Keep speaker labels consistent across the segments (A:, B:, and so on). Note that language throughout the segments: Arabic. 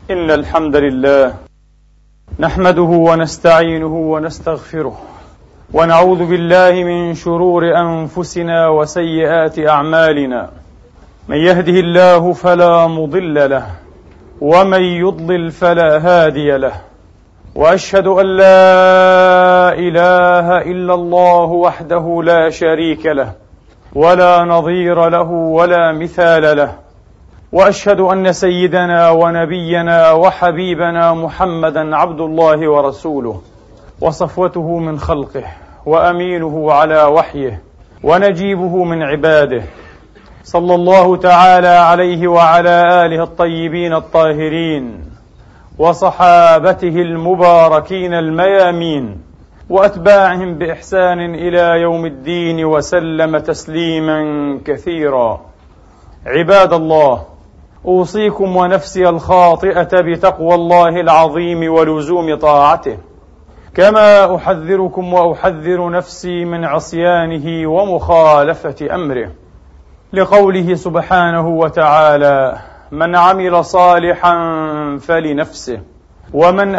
A: إن الحمد لله نحمده ونستعينه ونستغفره ونعوذ بالله من شرور أنفسنا وسيئات أعمالنا. من يهده الله فلا مضل له ومن يضلل فلا هادي له، وأشهد أن لا إله إلا الله وحده لا شريك له ولا نظير له ولا مثال له، وأشهد أن سيدنا ونبينا وحبيبنا محمدا عبد الله ورسوله وصفوته من خلقه وأمينه على وحيه ونجيبه من عباده، صلى الله تعالى عليه وعلى آله الطيبين الطاهرين وصحابته المباركين الميامين وأتباعهم بإحسان إلى يوم الدين وسلم تسليما كثيرا. عباد الله، أوصيكم ونفسي الخاطئة بتقوى الله العظيم ولزوم طاعته، كما أحذركم وأحذر نفسي من عصيانه ومخالفة أمره، لقوله سبحانه وتعالى: من عمل صالحا فلنفسه ومن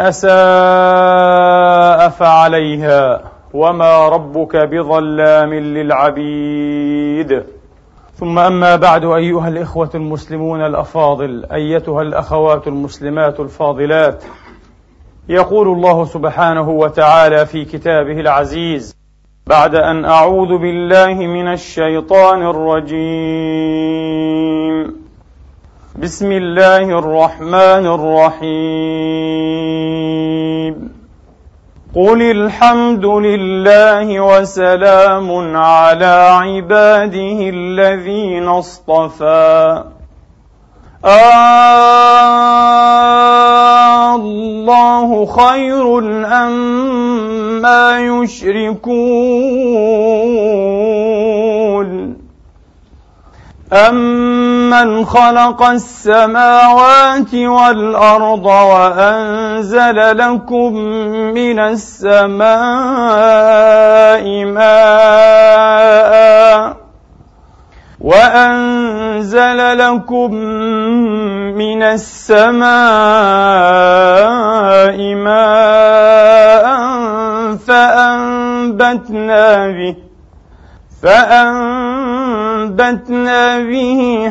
A: أساء فعليها وما ربك بظلام للعبيد. ثم أما بعد، أيها الإخوة المسلمون الأفاضل، أيتها الأخوات المسلمات الفاضلات، يقول الله سبحانه وتعالى في كتابه العزيز بعد أن أعوذ بالله من الشيطان الرجيم: بسم الله الرحمن الرحيم: قل الحمد لله وسلام على عباده الذين اصطفى الله خير أما يشركون أمن خلق السماوات والأرض وأنزل لكم من السماء ماء فأنبتنا به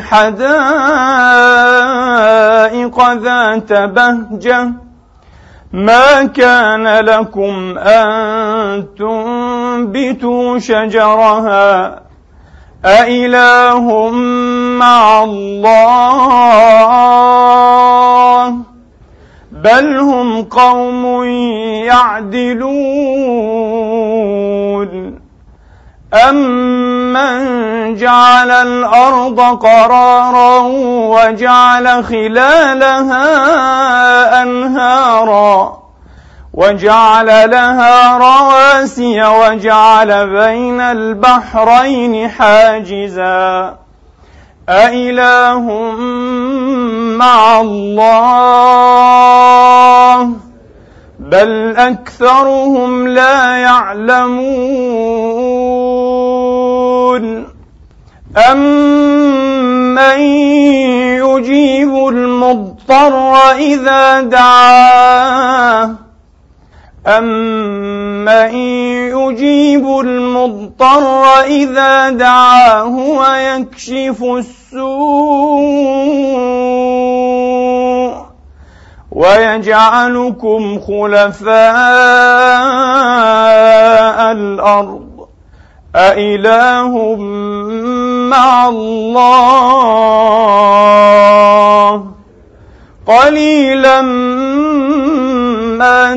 A: حدائق ذات بهجة ما كان لكم أن تنبتوا شجرها أإله مع الله بل هم قوم يعدلون. أمن جعل الأرض قرارا وجعل خلالها أنهارا وجعل لها رواسي وجعل بين البحرين حاجزا أإله مع الله بل أكثرهم لا يعلمون. أمن يجيب المضطر إذا دعاه ويكشف السوء ويجعلكم خلفاء الأرض أإله مع الله قليلا ما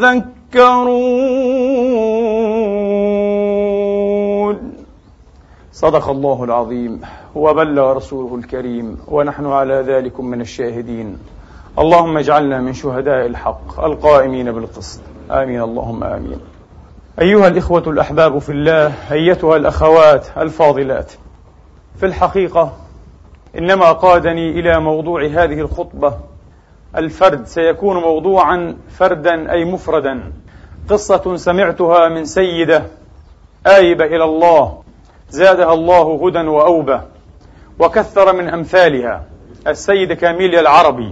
A: تذكرون. صدق الله العظيم وبلغ رسوله الكريم ونحن على ذلك من الشاهدين. اللهم اجعلنا من شهداء الحق القائمين بالقسط، آمين اللهم آمين. أيها الإخوة الأحباب في الله، أيتها الأخوات الفاضلات، في الحقيقة إنما قادني إلى موضوع هذه الخطبة الفرد، سيكون موضوعا فردا أي مفردا، قصة سمعتها من سيدة آيبة إلى الله زادها الله هدى وأوبة وكثر من أمثالها، السيدة كاميليا العربي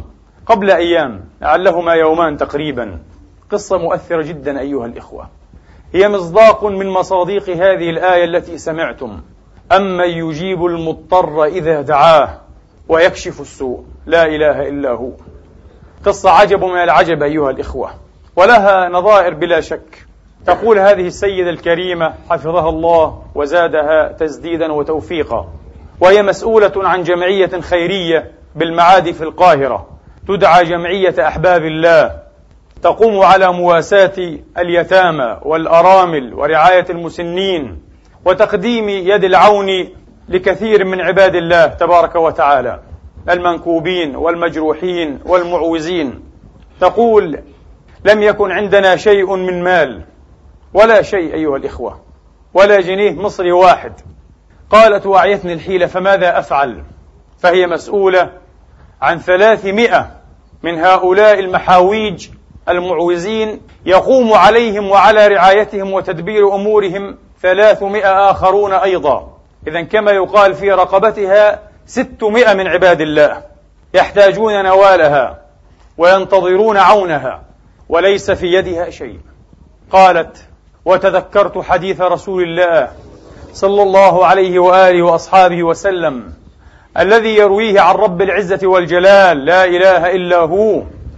A: قبل أيام لعلهما يومان تقريبا، قصة مؤثرة جدا أيها الإخوة، هي مصداق من مصاديق هذه الآية التي سمعتم: أمن يجيب المضطر إذا دعاه ويكشف السوء. لا إله إلا هو. قصة عجب من العجب أيها الإخوة، ولها نظائر بلا شك. تقول هذه السيدة الكريمة حفظها الله وزادها تسديدا وتوفيقا، وهي مسؤولة عن جمعية خيرية بالمعادي في القاهرة تدعى جمعية أحباب الله، تقوم على مواساة اليتامى والأرامل ورعاية المسنين وتقديم يد العون لكثير من عباد الله تبارك وتعالى، المنكوبين والمجروحين والمعوزين. تقول: لم يكن عندنا شيء من مال ولا شيء أيها الإخوة، ولا جنيه مصري واحد. قالت: وأعيتني الحيلة فماذا أفعل؟ فهي مسؤولة عن 300 من هؤلاء المحاويج المعوزين، يقوم عليهم وعلى رعايتهم وتدبير أمورهم 300 آخرون أيضا. إذن كما يقال في رقبتها 600 من عباد الله يحتاجون نوالها وينتظرون عونها وليس في يدها شيء. قالت: وتذكرت حديث رسول الله صلى الله عليه وآله وأصحابه وسلم الذي يرويه عن رب العزة والجلال لا إله إلا هو،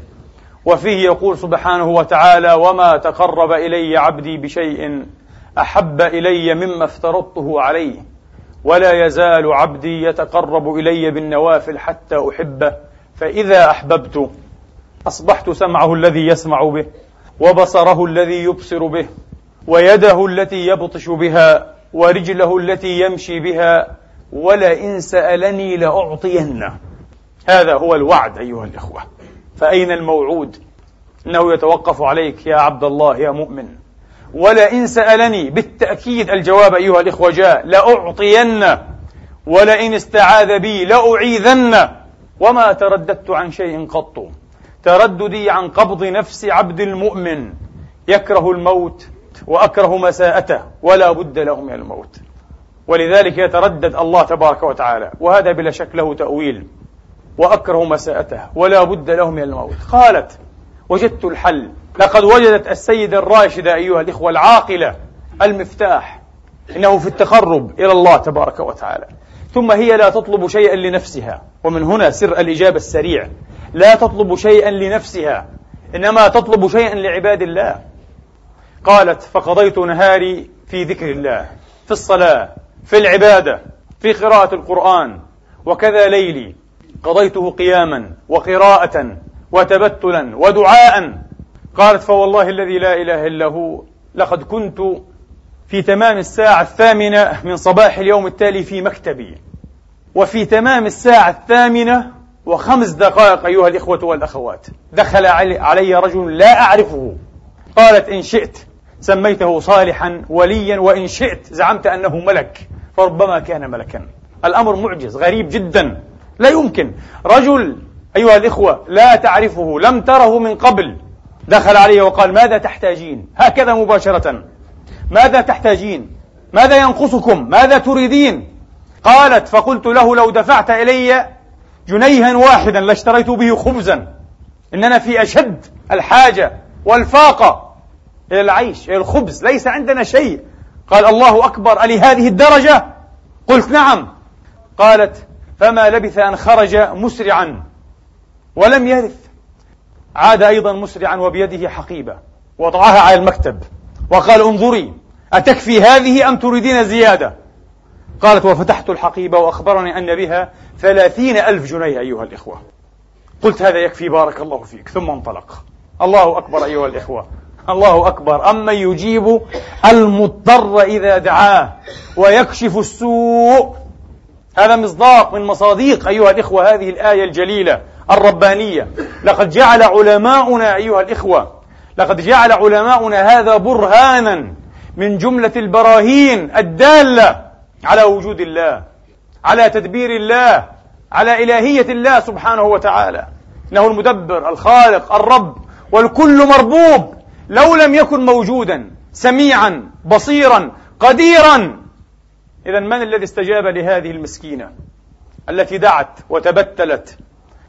A: وفيه يقول سبحانه وتعالى: وما تقرب إلي عبدي بشيء أحب إلي مما افترضته عليه، ولا يزال عبدي يتقرب إلي بالنوافل حتى أحبه، فإذا أحببت أصبحت سمعه الذي يسمع به، وبصره الذي يبصر به، ويده التي يبطش بها، ورجله التي يمشي بها، ولئن سألني لأعطينه. هذا هو الوعد أيها الإخوة. فأين الموعود؟ إنه يتوقف عليك يا عبد الله يا مؤمن. ولئن سألني، بالتأكيد الجواب أيها الإخوة جاء: لأعطينه، ولئن استعاذ بي لأعيذنه. وما ترددت عن شيء قط، ترددي عن قبض نفس عبد المؤمن يكره الموت وأكره مساءته ولا بد له من الموت، ولذلك يتردد الله تبارك وتعالى، وهذا بلا شك له تأويل: وأكره مساءته ولا بد له من الموت. قالت: وجدت الحل. لقد وجدت السيدة الراشدة أيها الإخوة العاقلة المفتاح، إنه في التقرب إلى الله تبارك وتعالى. ثم هي لا تطلب شيئا لنفسها، ومن هنا سر الإجابة السريع: لا تطلب شيئا لنفسها، إنما تطلب شيئا لعباد الله. قالت: فقضيت نهاري في ذكر الله، في الصلاة، في العبادة، في قراءة القرآن، وكذا ليلي قضيته قياما وقراءة وتبتلا ودعاء. قالت: فوالله الذي لا إله إلا هو لقد كنت في تمام 8:00 من صباح اليوم التالي في مكتبي، وفي تمام 8:05 أيها الإخوة والأخوات دخل علي رجل لا أعرفه. قالت: إن شئت سميته صالحا وليا، وإن شئت زعمت أنه ملك، فربما كان ملكا. الأمر معجز غريب جدا، لا يمكن. رجل أيها الإخوة لا تعرفه، لم تره من قبل، دخل علي وقال: ماذا تحتاجين؟ هكذا مباشرة: ماذا تحتاجين؟ ماذا ينقصكم؟ ماذا تريدين؟ قالت: فقلت له: لو دفعت إلي جنيها واحدا لاشتريت به خبزا، إننا في أشد الحاجة والفاقة إلى العيش، إلى الخبز، ليس عندنا شيء. قال: الله أكبر، ألي هذه الدرجة؟ قلت: نعم. قالت: فما لبث أن خرج مسرعا ولم يرث، عاد أيضا مسرعا وبيده حقيبة، وضعها على المكتب وقال: انظري أتكفي هذه أم تريدين زيادة؟ قالت: وفتحت الحقيبة وأخبرني أن بها 30,000 جنيه أيها الإخوة. قلت: هذا يكفي، بارك الله فيك. ثم انطلق. الله أكبر أيها الإخوة، الله أكبر. أمن يجيب المضطر إذا دعاه ويكشف السوء. هذا مصداق من مصاديق أيها الإخوة هذه الآية الجليلة الربانية. لقد جعل علماؤنا أيها الإخوة، لقد جعل علماؤنا هذا برهانا من جملة البراهين الدالة على وجود الله، على تدبير الله، على إلهية الله سبحانه وتعالى. إنه المدبر الخالق الرب، والكل مربوب. لو لم يكن موجودا سميعا بصيرا قديرا، إذن من الذي استجاب لهذه المسكينة التي دعت وتبتلت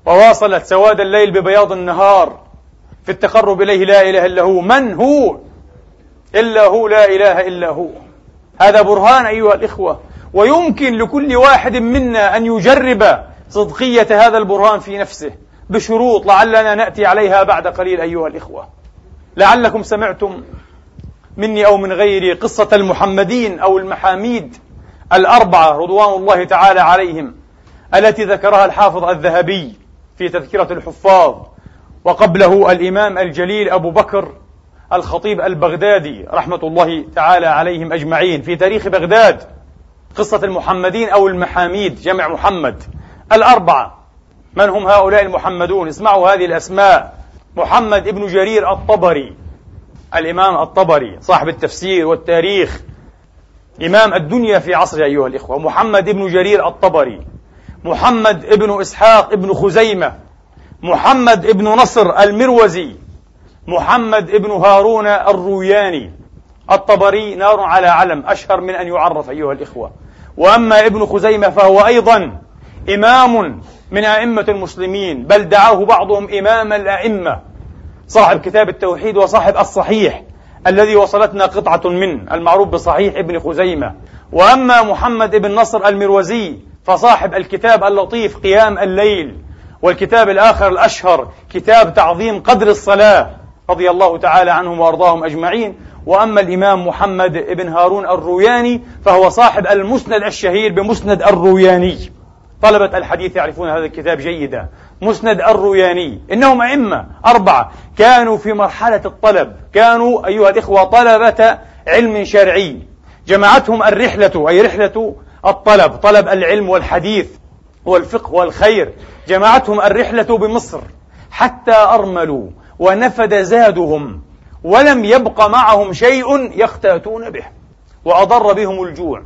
A: وواصلت سواد الليل ببياض النهار في التقرب إليه. لا إله إلا هو. من هو إلا هو؟ لا إله إلا هو. هذا برهان أيها الإخوة، ويمكن لكل واحد منا أن يجرب صدقية هذا البرهان في نفسه بشروط لعلنا نأتي عليها بعد قليل. أيها الإخوة، لعلكم سمعتم مني أو من غيري قصة المحمدين أو المحاميد الأربعة رضوان الله تعالى عليهم، التي ذكرها الحافظ الذهبي في تذكرة الحفاظ، وقبله الإمام الجليل أبو بكر الخطيب البغدادي رحمة الله تعالى عليهم أجمعين في تاريخ بغداد. قصة المحمدين أو المحاميد، جمع محمد، الأربعة. من هم هؤلاء المحمدون؟ اسمعوا هذه الأسماء: محمد ابن جرير الطبري، الإمام الطبري صاحب التفسير والتاريخ، إمام الدنيا في عصره أيها الإخوة. محمد ابن جرير الطبري، محمد ابن إسحاق ابن خزيمة، محمد ابن نصر المروزي، محمد ابن هارون الروياني. الطبري نار على علم، أشهر من أن يعرف أيها الإخوة. وأما ابن خزيمة فهو أيضا إمام من أئمة المسلمين، بل دعاه بعضهم إمام الأئمة، صاحب كتاب التوحيد وصاحب الصحيح الذي وصلتنا قطعة منه، المعروف بصحيح ابن خزيمة. وأما محمد ابن نصر المروزي فصاحب الكتاب اللطيف قيام الليل، والكتاب الآخر الأشهر كتاب تعظيم قدر الصلاة، رضي الله تعالى عنهم وأرضاهم أجمعين. وأما الإمام محمد ابن هارون الروياني فهو صاحب المسند الشهير بمسند الروياني. طلبة الحديث يعرفون هذا الكتاب جيدا، مسند الروياني. إنهم أئمة أربعة كانوا في مرحلة الطلب، كانوا أيها الإخوة طلبة علم شرعي، جمعتهم الرحلة، أي رحلة الطلب، طلب العلم والحديث والفقه والخير، جمعتهم الرحلة بمصر حتى أرملوا ونفد زادهم ولم يبق معهم شيء يختاتون به، وأضر بهم الجوع.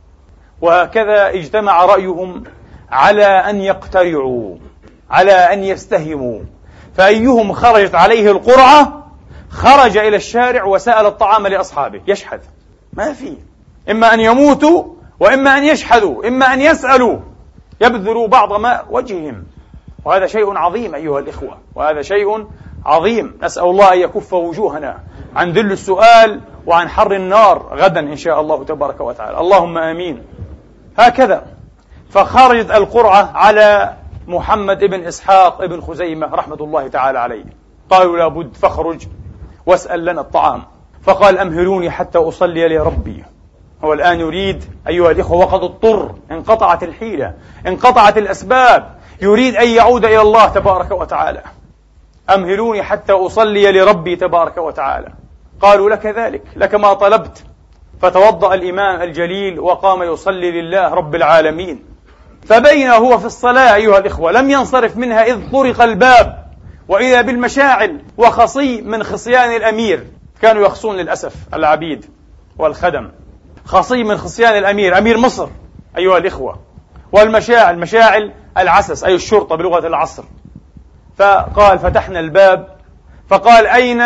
A: وهكذا اجتمع رأيهم على أن يقترعوا، على أن يستهموا، فأيهم خرجت عليه القرعة خرج إلى الشارع وسأل الطعام لأصحابه، يشحذ، ما في، إما أن يموتوا وإما أن يشحذوا، إما أن يسألوا، يبذلوا بعض ما وجههم. وهذا شيء عظيم أيها الإخوة، وهذا شيء عظيم. نسأل الله أن يكف وجوهنا عن ذل السؤال وعن حر النار غدا إن شاء الله تبارك وتعالى، اللهم آمين. هكذا فخرجت القرعة على محمد ابن إسحاق ابن خزيمة رحمة الله تعالى عليه. قالوا لابد، فاخرج واسأل لنا الطعام. فقال أمهلوني حتى أصلي لربي. هو الآن يريد أيها الإخوة، وقد اضطر، انقطعت الحيلة، انقطعت الأسباب، يريد أن يعود إلى الله تبارك وتعالى. أمهلوني حتى أصلي لربي تبارك وتعالى. قالوا لك ذلك، لك ما طلبت. فتوضأ الإمام الجليل وقام يصلي لله رب العالمين. فبين هو في الصلاة أيها الإخوة لم ينصرف منها إذ طرق الباب، وإذا بالمشاعل وخصي من خصيان الأمير، كانوا يخصون للأسف العبيد والخدم، خصي من خصيان الأمير، أمير مصر أيها الإخوة. والمشاعل، مشاعل العسس أي الشرطة بلغة العصر. فقال فتحنا الباب، فقال أين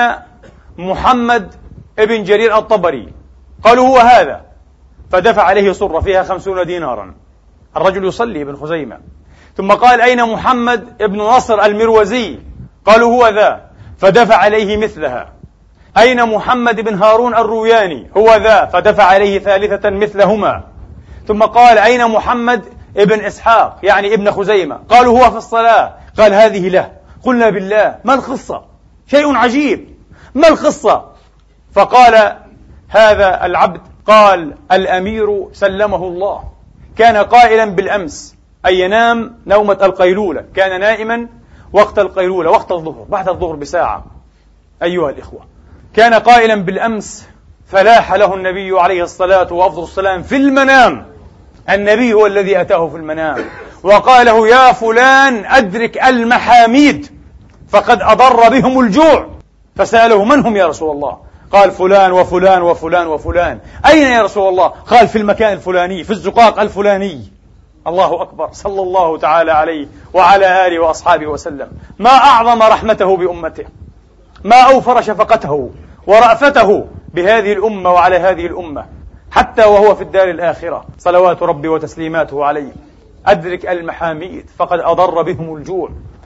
A: محمد ابن جرير الطبري؟ قالوا هو هذا. فدفع عليه صرة فيها 50 دينارا، الرجل يصلي ابن خزيمة. ثم قال أين محمد ابن نصر المروزي؟ قالوا هو ذا. فدفع عليه مثلها. أين محمد بن هارون الروياني؟ هو ذا. فدفع عليه ثالثة مثلهما. ثم قال أين محمد ابن إسحاق يعني ابن خزيمة؟ قالوا هو في الصلاة. قال هذه له. قلنا بالله ما القصة؟ شيء عجيب، ما القصة؟ فقال هذا العبد، قال الأمير سلمه الله كان قائلا بالأمس، أي ينام نومة القيلولة، كان نائما وقت القيلولة، وقت الظهر، بعد الظهر بساعة أيها الإخوة، كان قائلا بالأمس فلاح له النبي عليه الصلاة وأفضل السلام في المنام. النبي هو الذي أتاه في المنام وقال له يا فلان أدرك المحاميد فقد أضر بهم الجوع. فسأله من هم يا رسول الله؟ قال فلان وفلان وفلان وفلان. أين يا رسول الله؟ قال في المكان الفلاني، في الزقاق الفلاني. الله أكبر، صلى الله تعالى عليه وعلى آله وأصحابه وسلم. ما أعظم رحمته بأمته، ما أوفر شفقته ورأفته بهذه الأمة وعلى هذه الأمة، حتى وهو في الدار الآخرة صلوات ربي وتسليماته عليه. أدرك المحاميد فقد أضر بهم الجوع.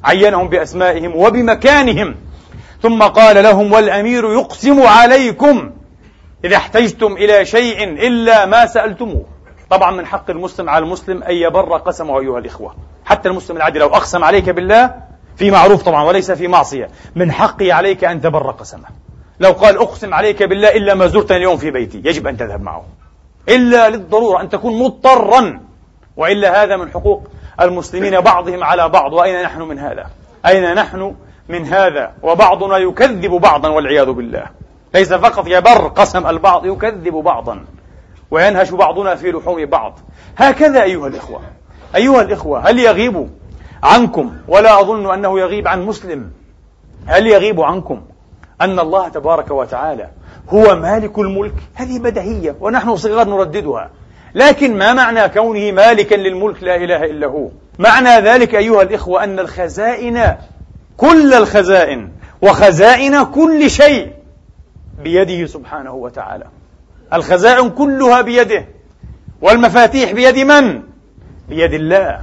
A: عينهم بأسمائهم وبمكانهم، ثم قال لهم: والأمير يقسم عليكم إذا احتجتم إلى شيء إلا ما سألتموه. طبعا من حق المسلم على المسلم أن يبر قسمه أيها الإخوة، حتى المسلم العادي لو أقسم عليك بالله في معروف طبعا وليس في معصية، من حقي عليك أن تبر قسمه. لو قال: أقسم عليك بالله إلا ما زرتني اليوم في بيتي، يجب أن تذهب معه إلا للضرورة، أن تكون مضطرا، وإلا هذا من حقوق المسلمين بعضهم على بعض. وأين نحن من هذا؟ أين نحن من هذا؟ وبعضنا يكذب بعضا والعياذ بالله، ليس فقط يبر قسم البعض، يكذب بعضا وينهش بعضنا في لحوم بعض. هكذا أيها الإخوة. أيها الإخوة، هل يغيب عنكم، ولا أظن أنه يغيب عن مسلم، هل يغيب عنكم أن الله تبارك وتعالى هو مالك الملك؟ هذه بديهية ونحن صغار نرددها، لكن ما معنى كونه مالكا للملك؟ لا إله إلا هو. معنى ذلك أيها الإخوة أن الخزائن، كل الخزائن وخزائن كل شيء بيده سبحانه وتعالى. الخزائن كلها بيده، والمفاتيح بيد من؟ بيد الله.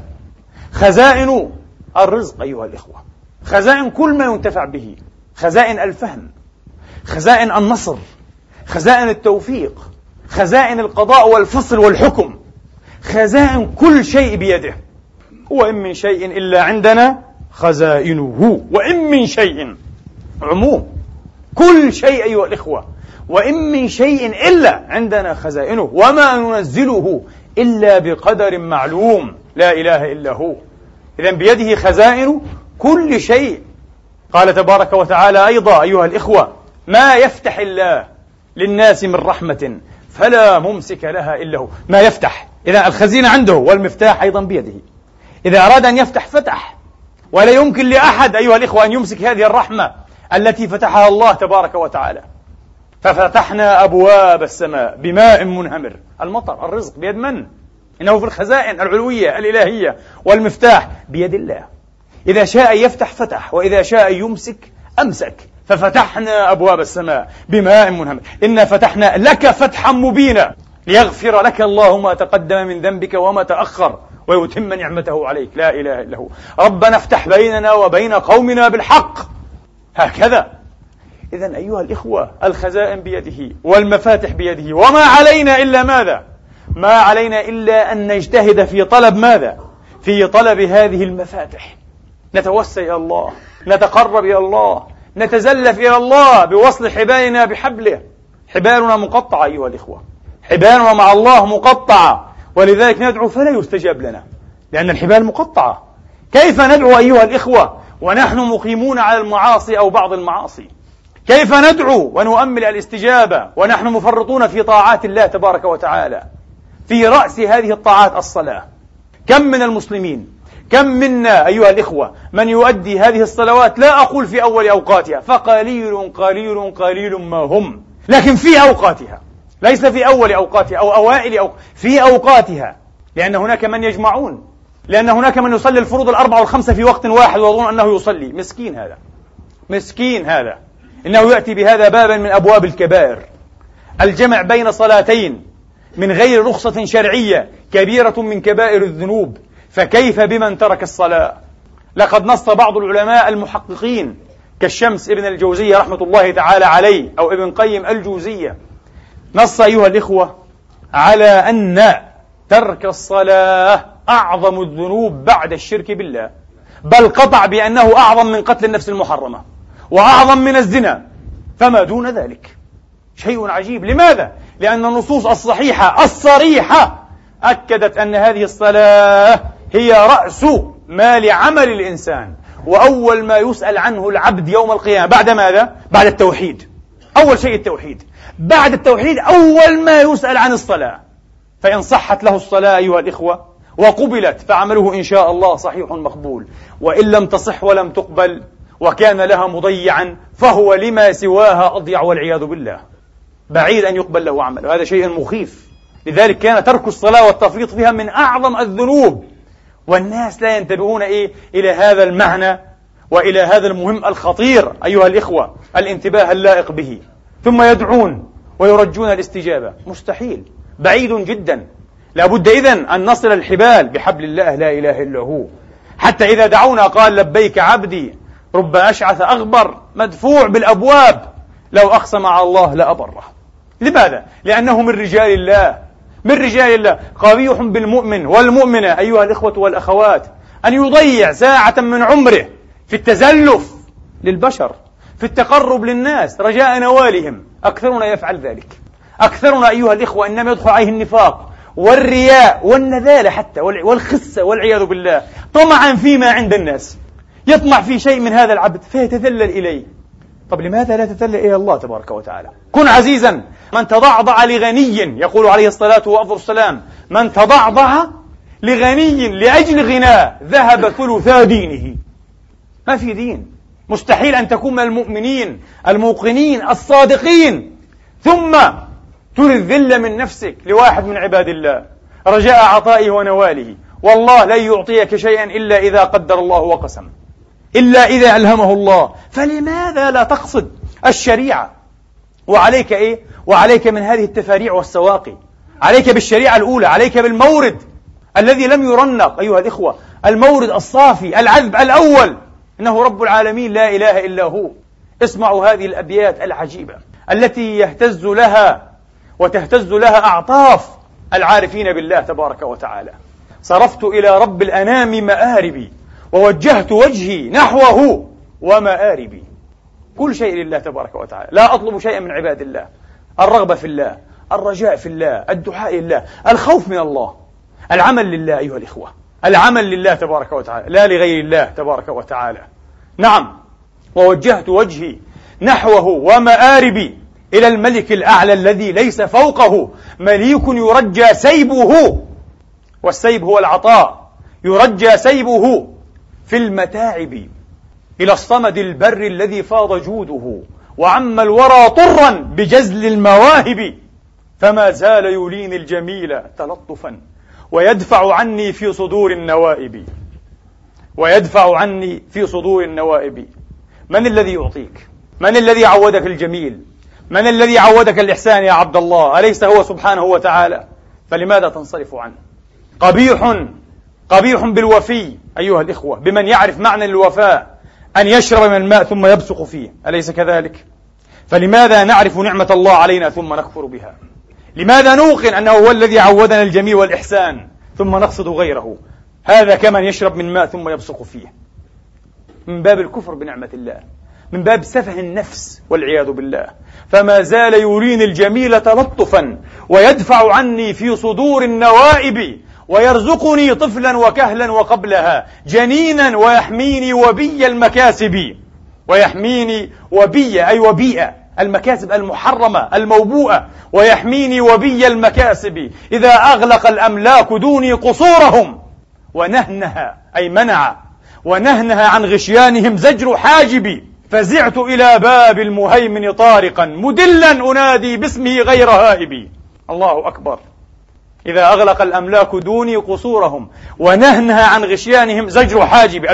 A: خزائن الرزق أيها الإخوة، خزائن كل ما ينتفع به، خزائن الفهم، خزائن النصر، خزائن التوفيق، خزائن القضاء والفصل والحكم، خزائن كل شيء بيده. وإن من شيء إلا عندنا خزائنه، وإن من شيء عموم كل شيء أيها الإخوة، وإن من شيء إلا عندنا خزائنه وما ننزله إلا بقدر معلوم. لا إله إلا هو. إذن بيده خزائن كل شيء. قال تبارك وتعالى أيضا أيها الإخوة: ما يفتح الله للناس من رحمة فلا ممسك لها إلا هو. ما يفتح، إذا الخزينة عنده والمفتاح أيضا بيده. إذا أراد أن يفتح فتح، ولا يمكن لأحد أيها الإخوة أن يمسك هذه الرحمة التي فتحها الله تبارك وتعالى. ففتحنا أبواب السماء بماء منهمر. المطر، الرزق بيد من؟ إنه في الخزائن العلوية الإلهية، والمفتاح بيد الله. إذا شاء يفتح فتح، وإذا شاء يمسك أمسك. ففتحنا أبواب السماء بماء منهمر. إنا فتحنا لك فتحا مبينا ليغفر لك الله ما تقدم من ذنبك وما تأخر ويتم نعمته عليك. لا إله إلا هو. ربنا افتح بيننا وبين قومنا بالحق. هكذا. إذن أيها الإخوة، الخزائن بيده والمفاتح بيده، وما علينا إلا ماذا؟ ما علينا إلا أن نجتهد في طلب ماذا؟ في طلب هذه المفاتح. نتوسل إلى الله، نتقرب إلى الله، نتزلف إلى الله بوصل حبالنا بحبله. حبالنا مقطعة أيها الإخوة، حبالنا مع الله مقطعة، ولذلك ندعو فلا يستجاب لنا، لأن الحبال مقطعة. كيف ندعو أيها الإخوة ونحن مقيمون على المعاصي أو بعض المعاصي؟ كيف ندعو ونؤمل الاستجابة ونحن مفرطون في طاعات الله تبارك وتعالى؟ في رأس هذه الطاعات الصلاة. كم من المسلمين، كم منا أيها الإخوة من يؤدي هذه الصلوات، لا أقول في أول أوقاتها، فقليل قليل قليل ما هم، لكن في أوقاتها، ليس في أول أوقاتها أو أوائل في أوقاتها، لأن هناك من يجمعون، لأن هناك من يصلي الفروض الأربع والخمسة في وقت واحد ويظن أنه يصلي. مسكين هذا، مسكين هذا. إنه يأتي بهذا بابا من أبواب الكبائر. الجمع بين صلاتين من غير رخصة شرعية كبيرة من كبائر الذنوب، فكيف بمن ترك الصلاة؟ لقد نص بعض العلماء المحققين كالشمس ابن الجوزية رحمة الله تعالى عليه أو ابن قيم الجوزية، نص أيها الإخوة على أن ترك الصلاة أعظم الذنوب بعد الشرك بالله، بل قطع بأنه أعظم من قتل النفس المحرمة وأعظم من الزنا، فما دون ذلك. شيء عجيب. لماذا؟ لأن النصوص الصحيحة الصريحة أكدت أن هذه الصلاة هي رأس مال عمل الإنسان، وأول ما يسأل عنه العبد يوم القيامة بعد ماذا؟ بعد التوحيد. أول شيء التوحيد. بعد التوحيد أول ما يسأل عن الصلاة. فإن صحت له الصلاة أيها الإخوة وقبلت فعمله إن شاء الله صحيح مقبول، وإن لم تصح ولم تقبل وكان لها مضيعا فهو لما سواها أضيع والعياذ بالله، بعيد أن يقبل له عمل، وهذا شيء مخيف. لذلك كان ترك الصلاة والتفريط فيها من أعظم الذنوب، والناس لا ينتبهون إلى هذا المعنى وإلى هذا المهم الخطير أيها الإخوة، الانتباه اللائق به. ثم يدعون ويرجون الاستجابة. مستحيل، بعيد جدا. لابد إذن أن نصل الحبال بحبل الله لا إله إلا هو. حتى إذا دعونا قال لبيك عبدي، رب أشعث أغبر مدفوع بالأبواب لو أقسم على الله لأبره. لماذا؟ لأنه من رجال الله، من رجال الله. قبيح بالمؤمن والمؤمنة أيها الإخوة والأخوات أن يضيع ساعة من عمره في التزلف للبشر، في التقرب للناس رجاء نوالهم. أكثرنا يفعل ذلك، أكثرنا أيها الإخوة إنما يدخل عليه النفاق والرياء والنذالة حتى والخسة والعياذ بالله، طمعا فيما عند الناس، يطمع في شيء من هذا العبد فيتذلل إليه. طب لماذا لا تتذلل إلى الله تبارك وتعالى؟ كن عزيزا. من تضعضع لغني، يقول عليه الصلاة والسلام، من تضعضع لغني لأجل غناه ذهب ثلثا دينه. ما في دين، مستحيل أن تكون من المؤمنين الموقنين الصادقين ثم تري الذل من نفسك لواحد من عباد الله رجاء عطائه ونواله. والله لن يعطيك شيئا إلا إذا قدر الله وقسم، إلا إذا ألهمه الله. فلماذا لا تقصد الشريعة؟ وعليك إيه؟ وعليك من هذه التفاريع والسواقي، عليك بالشريعة الأولى، عليك بالمورد الذي لم يرنق أيها الإخوة، المورد الصافي العذب الأول، إنه رب العالمين لا إله إلا هو. اسمعوا هذه الأبيات العجيبة التي يهتز لها وتهتز لها أعطاف العارفين بالله تبارك وتعالى. صرفت إلى رب الأنام مآربي ووجهت وجهي نحوه ومآربي. كل شيء لله تبارك وتعالى، لا أطلب شيئا من عباد الله. الرغبة في الله، الرجاء في الله، الدعاء لله، الخوف من الله، العمل لله أيها الإخوة، العمل لله تبارك وتعالى لا لغير الله تبارك وتعالى. نعم، ووجهت وجهي نحوه ومآربي إلى الملك الأعلى الذي ليس فوقه مليك يرجى سيبه، والسيب هو العطاء، يرجى سيبه في المتاعب، إلى الصمد البر الذي فاض جوده وعم الورى طرا بجزل المواهب، فما زال يلين الجميل تلطفا ويدفع عني في صدور النوائب، ويدفع عني في صدور النوائب. من الذي يعطيك؟ من الذي عودك الجميل؟ من الذي عودك الإحسان يا عبد الله؟ أليس هو سبحانه وتعالى؟ فلماذا تنصرف عنه؟ قبيح بالوفي أيها الإخوة، بمن يعرف معنى الوفاء، أن يشرب من الماء ثم يبصق فيه، أليس كذلك؟ فلماذا نعرف نعمة الله علينا ثم نكفر بها؟ لماذا نوقن أنه هو الذي عودنا الجميل والإحسان ثم نقصد غيره؟ هذا كمن يشرب من ماء ثم يبصق فيه، من باب الكفر بنعمة الله، من باب سفه النفس والعياذ بالله. فما زال يريني الجميل تلطفا ويدفع عني في صدور النوائب، ويرزقني طفلا وكهلا وقبلها جنينا ويحميني وبي المكاسب. ويحميني وبي أي وبيئة المكاسب المحرمة الموبوءة، ويحميني وبي المكاسب إذا أغلق الأملاك دوني قصورهم، ونهنها أي منع، ونهنها عن غشيانهم زجر حاجبي، فزعت إلى باب المهيمن طارقا مدلا أنادي باسمه غير هائبي. الله أكبر. إذا أغلق الأملاك دوني قصورهم ونهنها عن غشيانهم زجر حاجبي،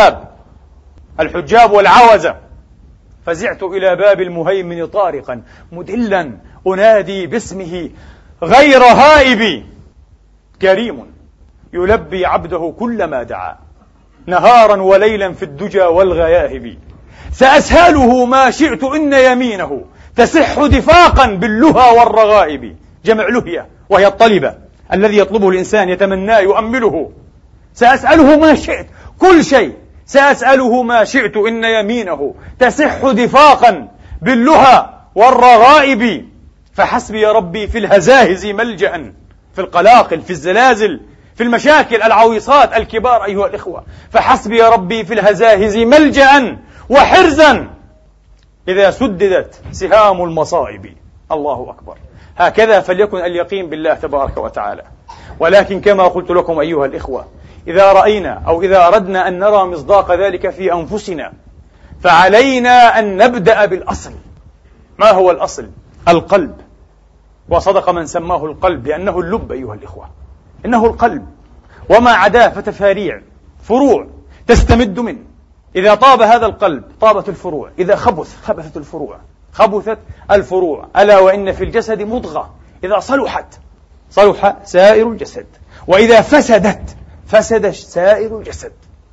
A: الحجاب والعوزة. فزعت إلى باب المهيمن طارقا مدلا أنادي باسمه غير هائب. كريم يلبي عبده كلما دعا نهارا وليلا في الدجى والغياهب. سأسهله ما شئت إن يمينه تسح دفاقا باللهى والرغائب. جمع لهية وهي الطلبة الذي يطلبه الإنسان يتمناه يؤمله. سأسأله ما شئت، كل شيء سأسأله ما شئت إن يمينه تسح دفاقا باللهى والرغائب. فحسبي ربي في الهزاهز ملجأ، في القلاقل، في الزلازل، في المشاكل العويصات الكبار أيها الإخوة. فحسبي ربي في الهزاهز ملجأ وحرزا إذا سددت سهام المصائب. الله أكبر. هكذا فليكن اليقين بالله تبارك وتعالى. ولكن كما قلت لكم أيها الإخوة، إذا رأينا أو إذا أردنا أن نرى مصداق ذلك في أنفسنا فعلينا أن نبدأ بالأصل. ما هو الأصل؟ القلب. وصدق من سماه القلب لأنه اللب أيها الإخوة، إنه القلب، وما عداه فتفاريع، فروع تستمد منه. إذا طاب هذا القلب طابت الفروع، إذا خبثت الفروع، خبثت الفروع. ألا وإن في الجسد مضغة إذا صلحت صلح سائر الجسد، وإذا فسدت فسد سائر الجسد.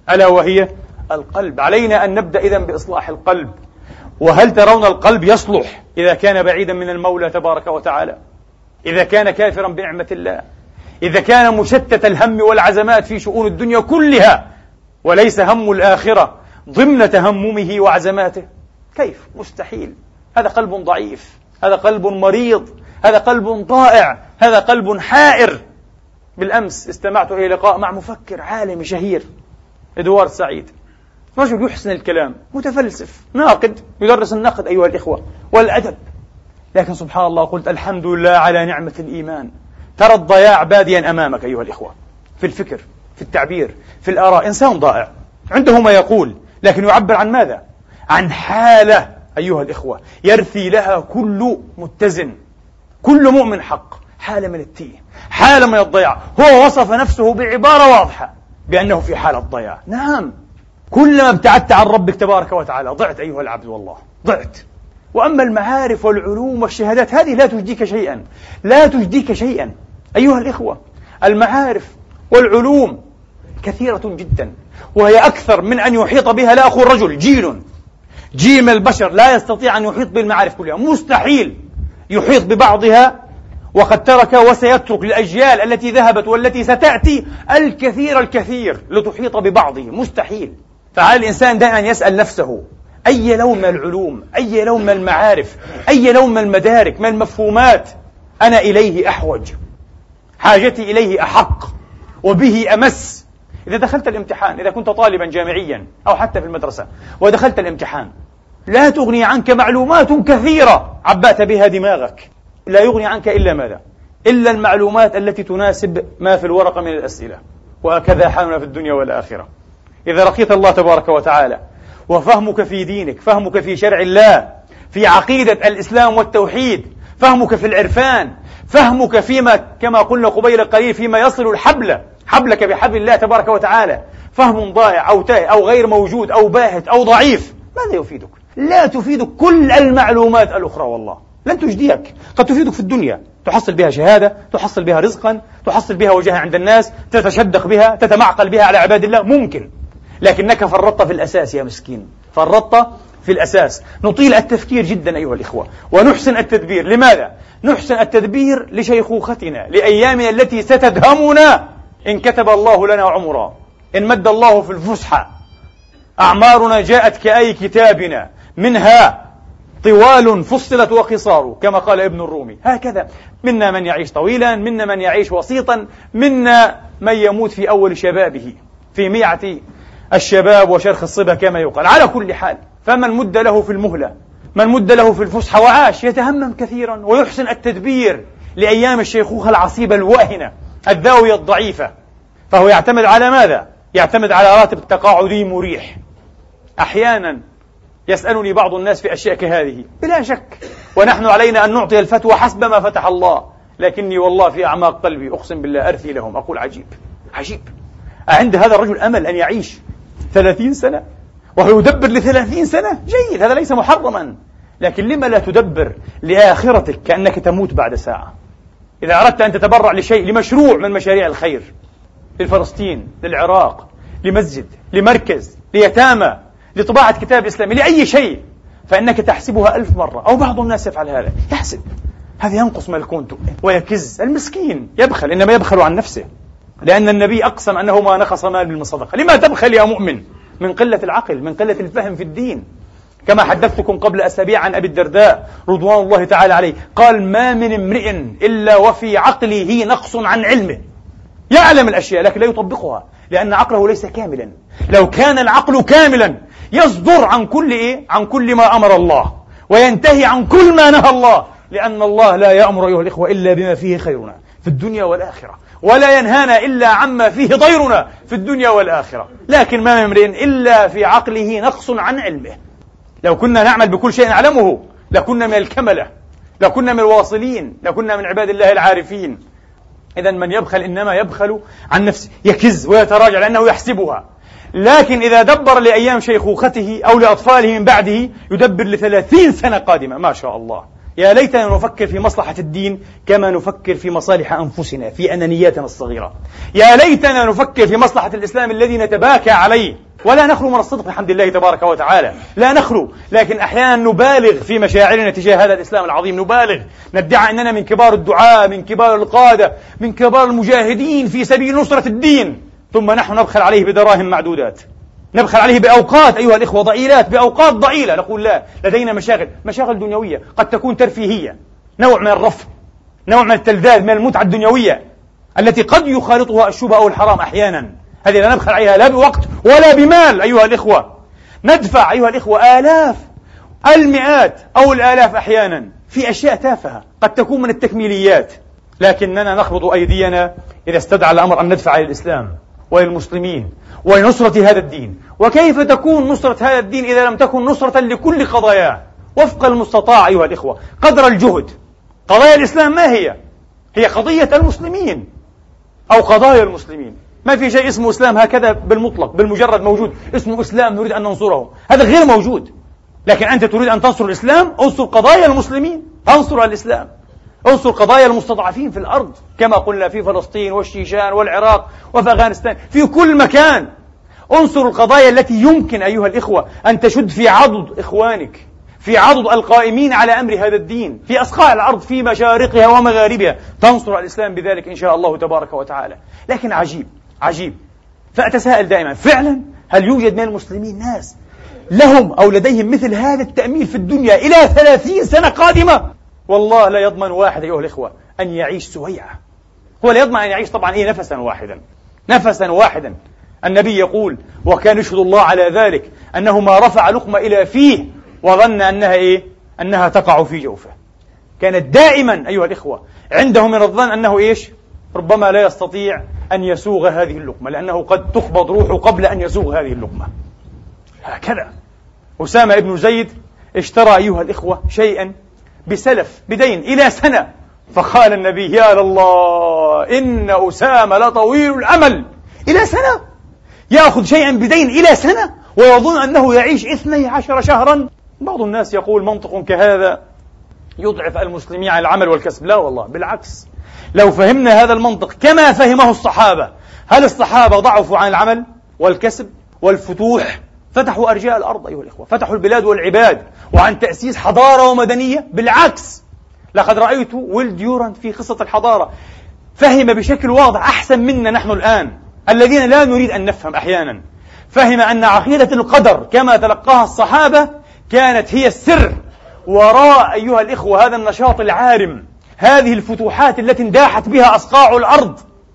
A: ألا وهي القلب. علينا أن نبدأ إذن بإصلاح القلب. وهل ترون القلب يصلح إذا كان بعيدا من المولى تبارك وتعالى؟ إذا كان كافرا بنعمة الله، إذا كان مشتت الهم والعزمات في شؤون الدنيا كلها، وليس هم الآخرة ضمن تهممه وعزماته، كيف؟ مستحيل. هذا قلب ضعيف، هذا قلب مريض، هذا قلب ضائع، هذا قلب حائر. بالأمس استمعت إلى لقاء مع مفكر عالمي شهير، إدوارد سعيد، رجل يحسن الكلام، متفلسف، ناقد، يدرس النقد أيها الإخوة والأدب، لكن سبحان الله قلت الحمد لله على نعمة الإيمان. ترى الضياع باديا أمامك أيها الإخوة، في الفكر، في التعبير، في الآراء. إنسان ضائع عنده ما يقول، لكن يعبر عن ماذا؟ عن حالة أيها الإخوة يرثي لها كل متزن، كل مؤمن حق، حالة من التيه، حالة من الضياع. هو وصف نفسه بعبارة واضحة بأنه في حالة ضياع. نعم، كلما ابتعدت عن ربك تبارك وتعالى ضعت أيها العبد، والله ضعت. وأما المعارف والعلوم والشهادات هذه لا تجديك شيئا، لا تجديك شيئا أيها الإخوة. المعارف والعلوم كثيرة جدا، وهي أكثر من أن يحيط بها لا أخو الرجل. جيل من البشر لا يستطيع أن يحيط بالمعارف كلها، مستحيل يحيط ببعضها، وقد ترك وسيترك للأجيال التي ذهبت والتي ستأتي الكثير لتحيط ببعضه، مستحيل. فعلى الإنسان دائما يسأل نفسه: أي لون من العلوم، أي لون من المعارف، أي لون من المدارك، من المفهومات أنا إليه أحوج، حاجتي إليه أحق، وبه أمس. إذا دخلت الامتحان، إذا كنت طالبا جامعيا أو حتى في المدرسة ودخلت الامتحان، لا تغني عنك معلومات كثيرة عبأت بها دماغك، لا يغني عنك إلا ماذا؟ إلا المعلومات التي تناسب ما في الورقة من الأسئلة. وهكذا حالنا في الدنيا والآخرة. إذا لقيت الله تبارك وتعالى وفهمك في دينك، فهمك في شرع الله، في عقيدة الإسلام والتوحيد، فهمك في العرفان، فهمك فيما كما قلنا قبيل قليل فيما يصل حبلك بحبل الله تبارك وتعالى، فهم ضائع أو تائه أو غير موجود أو باهت أو ضعيف، ماذا يفيدك؟ لا تفيدك كل المعلومات الأخرى، والله لن تجديك. قد تفيدك في الدنيا، تحصل بها شهادة، تحصل بها رزقا، تحصل بها وجاهة عند الناس، تتشدق بها، تتمعقل بها على عباد الله، ممكن. لكنك فرطت في الأساس يا مسكين، فرطت في الأساس. نطيل التفكير جدا أيها الإخوة، ونحسن التدبير. لماذا؟ نحسن التدبير لشيخوختنا، لأيامنا التي ستدهمنا إن كتب الله لنا عمرا، إن مد الله في الفسحة. أعمارنا جاءت كأي كتابنا، منها طوال فصلت وقصار، كما قال ابن الرومي. هكذا منا من يعيش طويلا، منا من يعيش وسيطا، منا من يموت في أول شبابه، في ميعة الشباب وشرخ الصبا كما يقال. على كل حال، فمن مد له في المهلة، من مد له في الفسحة وعاش، يتهمم كثيرا ويحسن التدبير لأيام الشيخوخة العصيبة الواهنة الذاوية الضعيفة. فهو يعتمد على ماذا؟ يعتمد على راتب تقاعدي مريح. أحيانا يسألني بعض الناس في أشياء كهذه، بلا شك، ونحن علينا أن نعطي الفتوى حسب ما فتح الله، لكني والله في أعماق قلبي أقسم بالله أرثي لهم، أقول عجيب عجيب، عند هذا الرجل أمل أن يعيش 30 سنة وهو يدبر ل30 سنة؟ جيد، هذا ليس محرما، لكن لما لا تدبر لآخرتك كأنك تموت بعد ساعة؟ إذا أردت أن تتبرع لشيء، لمشروع من مشاريع الخير، لفلسطين، للعراق، لمسجد، لمركز، ليتامى، لطباعة كتاب إسلامي، لأي شيء، فإنك تحسبها 1000 مرة، أو بعض الناس يفعل هذا، يحسب هذا ينقص ملكونته ويكز. المسكين يبخل، إنما يبخل عن نفسه، لأن النبي أقسم أنه ما نقص مال من صدقة. لما تبخل يا مؤمن؟ من قلة العقل، من قلة الفهم في الدين. كما حدثتكم قبل أسابيع عن أبي الدرداء رضوان الله تعالى عليه، قال: ما من امرئ إلا وفي عقله نقص عن علمه، يعلم الأشياء لكن لا يطبقها، لأن عقله ليس كاملا. لو كان العقل كاملا يصدر عن كل ما أمر الله، وينتهي عن كل ما نهى الله، لأن الله لا يأمر أيها الإخوة إلا بما فيه خيرنا في الدنيا والآخرة، ولا ينهانا إلا عما فيه ضيرنا في الدنيا والآخرة. لكن ما من امرئ إلا في عقله نقص عن علمه. لو كنا نعمل بكل شيء نعلمه لكنا من الكملة، لكنا من الواصلين، لكنا من عباد الله العارفين. إذن من يبخل إنما يبخل عن نفسه، يكز ويتراجع لأنه يحسبها. لكن إذا دبر لأيام شيخوخته أو لأطفاله من بعده، يدبر ل30 سنة قادمة، ما شاء الله، يا ليتنا نفكر في مصلحة الدين كما نفكر في مصالح أنفسنا في أنانياتنا الصغيرة. يا ليتنا نفكر في مصلحة الإسلام الذي نتباكى عليه، ولا نخلو من الصدق بحمد الله تبارك وتعالى، لا نخلو، لكن أحيانا نبالغ في مشاعرنا تجاه هذا الإسلام العظيم، نبالغ، ندعي أننا من كبار الدعاة، من كبار القادة، من كبار المجاهدين في سبيل نصرة الدين، ثم نحن نبخل عليه بدراهم معدودات، نبخل عليه بأوقات أيها الإخوة ضئيلات، بأوقات ضئيلة، نقول لا، لدينا مشاغل دنيوية قد تكون ترفيهية، نوع من الرفض، نوع من التلذاذ، من المتعة الدنيوية التي قد يخالطها الشبهة أو الحرام أحيانا، هذه لا نبخل عليها لا بوقت ولا بمال أيها الإخوة. ندفع أيها الإخوة آلاف، المئات أو الآلاف أحيانا في أشياء تافهة قد تكون من التكميليات، لكننا نخبط أيدينا إذا استدعى الأمر أن ندفع للإسلام وللمسلمين ولنصرة هذا الدين. وكيف تكون نصرة هذا الدين إذا لم تكن نصرة لكل قضاياه وفق المستطاع أيها الإخوة، قدر الجهد. قضايا الإسلام ما هي؟ هي قضية المسلمين أو قضايا المسلمين، ما في شيء اسمه إسلام هكذا بالمطلق بالمجرد موجود اسمه إسلام نريد أن ننصره، هذا غير موجود. لكن أنت تريد أن تنصر الإسلام، انصر قضايا المسلمين، انصر الإسلام، انصر قضايا المستضعفين في الأرض كما قلنا في فلسطين والشيشان والعراق وفي أفغانستان، في كل مكان. انصر القضايا التي يمكن أيها الإخوة أن تشد في عضد إخوانك، في عضد القائمين على أمر هذا الدين في أصقاع الأرض في مشارقها ومغاربها، تنصر الإسلام بذلك إن شاء الله تبارك وتعالى. لكن عجيب فأتساءل دائما، فعلا هل يوجد من المسلمين ناس لهم أو لديهم مثل هذا التأميل في الدنيا إلى 30 سنة قادمة؟ والله لا يضمن واحد أيها الإخوة أن يعيش سويعة، هو لا يضمن أن يعيش طبعا نفسا واحدا. النبي يقول وكان يشهد الله على ذلك أنه ما رفع لقمة إلى فيه وظن أنها تقع في جوفه. كانت دائما أيها الإخوة عنده من الظن أنه ربما لا يستطيع أن يسوغ هذه اللقمة، لأنه قد تقبض روحه قبل أن يسوغ هذه اللقمة. هكذا أسامة بن زيد اشترى أيها الإخوة شيئا بسلف بدين إلى سنة، فقال النبي يا لله إن أسامة لطويل الأمل، إلى سنة يأخذ شيئا بدين إلى سنة ويظن أنه يعيش 12 شهرا. بعض الناس يقول منطق كهذا يضعف المسلمين عن العمل والكسب، لا والله بالعكس، لو فهمنا هذا المنطق كما فهمه الصحابة، هل الصحابة ضعفوا عن العمل والكسب والفتوح؟ فتحوا أرجاء الأرض أيها الإخوة، فتحوا البلاد والعباد، وعن تأسيس حضارة ومدنية، بالعكس. لقد رأيت ويل ديورانت في قصة الحضارة فهم بشكل واضح أحسن منا نحن الآن الذين لا نريد أن نفهم أحيانا، فهم أن عقيدة القدر كما تلقاها الصحابة كانت هي السر وراء أيها الإخوة هذا النشاط العارم، هذه الفتوحات التي انداحت بها أصقاع الأرض،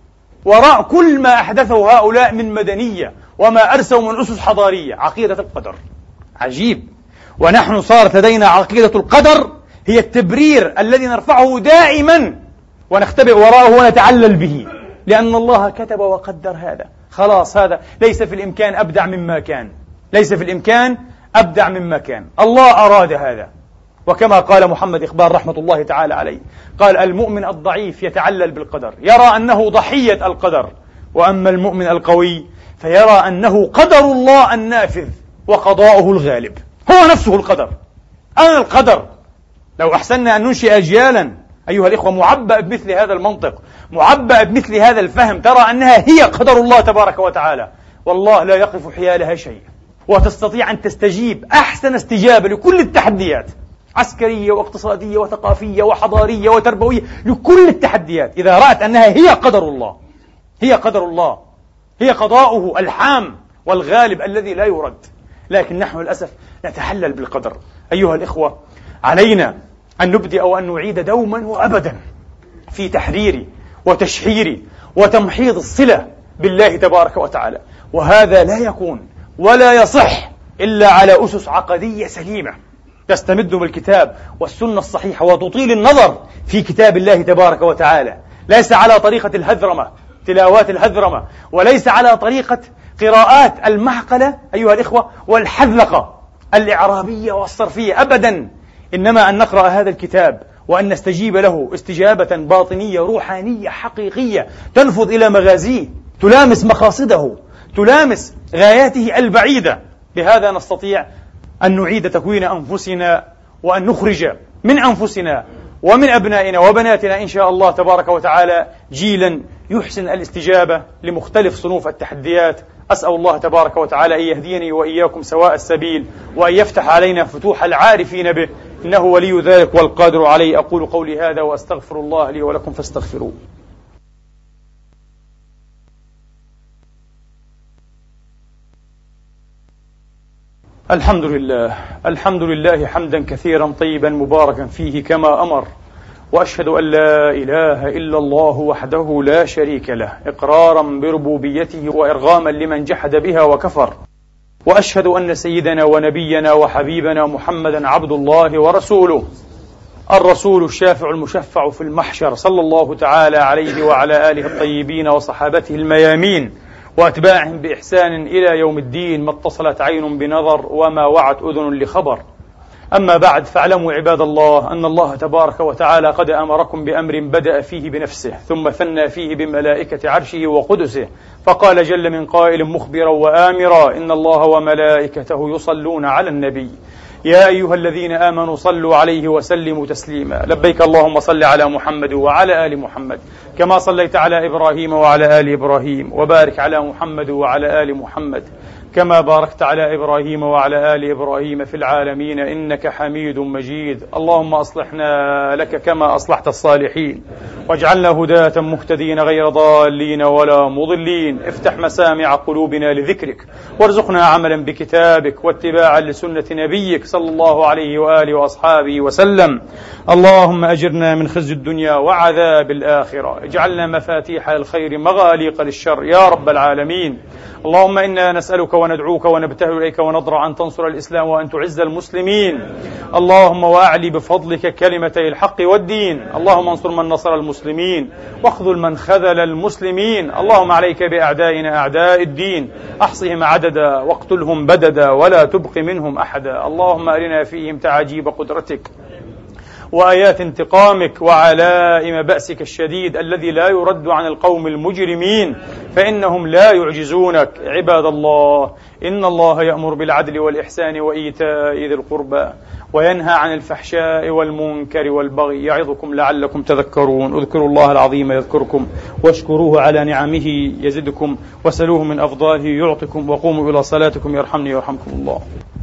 A: وراء كل ما أحدثه هؤلاء من مدنية وما أرسوا من أسس حضارية، عقيدة القدر. عجيب. ونحن صارت لدينا عقيدة القدر هي التبرير الذي نرفعه دائما ونختبئ وراءه ونتعلل به، لأن الله كتب وقدر هذا، خلاص هذا ليس في الإمكان أبدع مما كان، ليس في الإمكان أبدع مما كان، الله أراد هذا. وكما قال محمد إقبال رحمة الله تعالى عليه، قال المؤمن الضعيف يتعلل بالقدر، يرى أنه ضحية القدر، وأما المؤمن القوي فيرى أنه قدر الله النافذ وقضاؤه الغالب، هو نفسه القدر. أنا القدر. لو أحسننا أن ننشئ أجيالا أيها الإخوة معبأ بمثل هذا المنطق، معبأ بمثل هذا الفهم، ترى أنها هي قدر الله تبارك وتعالى، والله لا يقف حيالها شيء، وتستطيع أن تستجيب أحسن استجابة لكل التحديات، عسكرية واقتصادية وثقافية وحضارية وتربوية، لكل التحديات، إذا رأت أنها هي قدر الله، هي قدر الله، هي قضاؤه الحام والغالب الذي لا يرد. لكن نحن للأسف نتحلل بالقدر. أيها الإخوة، علينا أن نبدأ وأن نعيد دوما وأبدا في تحرير وتشحير وتمحيض الصلة بالله تبارك وتعالى، وهذا لا يكون ولا يصح إلا على أسس عقدية سليمة تستمد بالكتاب والسنة الصحيحة وتطيل النظر في كتاب الله تبارك وتعالى، ليس على طريقة الهذرمة، تلاوات الهذرمة، وليس على طريقة قراءات المعقلة أيها الإخوة والحذلقة الإعرابية والصرفية أبدا، إنما أن نقرأ هذا الكتاب وأن نستجيب له استجابة باطنية روحانية حقيقية تنفذ إلى مغازيه، تلامس مقاصده، تلامس غاياته البعيدة. بهذا نستطيع أن نعيد تكوين أنفسنا وأن نخرج من أنفسنا ومن أبنائنا وبناتنا إن شاء الله تبارك وتعالى جيلا يحسن الاستجابة لمختلف صنوف التحديات. أسأل الله تبارك وتعالى أن يهديني وإياكم سواء السبيل، وأن يفتح علينا فتوح العارفين به، إنه ولي ذلك والقادر عليه. أقول قولي هذا وأستغفر الله لي ولكم فاستغفروه. الحمد لله حمدا كثيرا طيبا مباركا فيه كما أمر، وأشهد أن لا إله إلا الله وحده لا شريك له إقرارا بربوبيته وإرغاما لمن جحد بها وكفر، وأشهد أن سيدنا ونبينا وحبيبنا محمدا عبد الله ورسوله، الرسول الشافع المشفع في المحشر، صلى الله تعالى عليه وعلى آله الطيبين وصحابته الميامين وأتباعهم بإحسان إلى يوم الدين، ما اتصلت عين بنظر وما وعت أذن لخبر. أما بعد، فاعلموا عباد الله أن الله تبارك وتعالى قد أمركم بأمر بدأ فيه بنفسه ثم ثنى فيه بملائكة عرشه وقدسه، فقال جل من قائل مخبرا وآمرا إن الله وملائكته يصلون على النبي يا أيها الذين آمنوا صلوا عليه وسلموا تسليما. لبيك اللهم صل على محمد وعلى آل محمد كما صليت على إبراهيم وعلى آل إبراهيم، وبارك على محمد وعلى آل محمد كما باركت على إبراهيم وعلى آل إبراهيم في العالمين إنك حميد مجيد. اللهم أصلحنا لك كما أصلحت الصالحين، واجعلنا هداة مهتدين غير ضالين ولا مضلين. افتح مسامع قلوبنا لذكرك، وارزقنا عملا بكتابك واتباعا لسنة نبيك صلى الله عليه وآله وأصحابه وسلم. اللهم أجرنا من خزي الدنيا وعذاب الآخرة، اجعلنا مفاتيح الخير مغاليق للشر يا رب العالمين. اللهم إنا نسألك وندعوك ونبتهل إليك ونضرع أن تنصر الإسلام وأن تعز المسلمين. اللهم وأعلي بفضلك كلمتي الحق والدين. اللهم انصر من نصر المسلمين واخذل من خذل المسلمين. اللهم عليك بأعدائنا أعداء الدين، أحصهم عددا واقتلهم بددا ولا تبق منهم أحدا. اللهم أرنا فيهم تعاجيب قدرتك وآيات انتقامك وعلائم بأسك الشديد الذي لا يرد عن القوم المجرمين، فإنهم لا يعجزونك. عباد الله، إن الله يأمر بالعدل والإحسان وإيتاء ذي القربى وينهى عن الفحشاء والمنكر والبغي يعظكم لعلكم تذكرون. اذكروا الله العظيم يذكركم، واشكروه على نعمه يزدكم، وسلوه من أفضاله يعطكم، وقوموا إلى صلاتكم يرحمني ويرحمكم الله.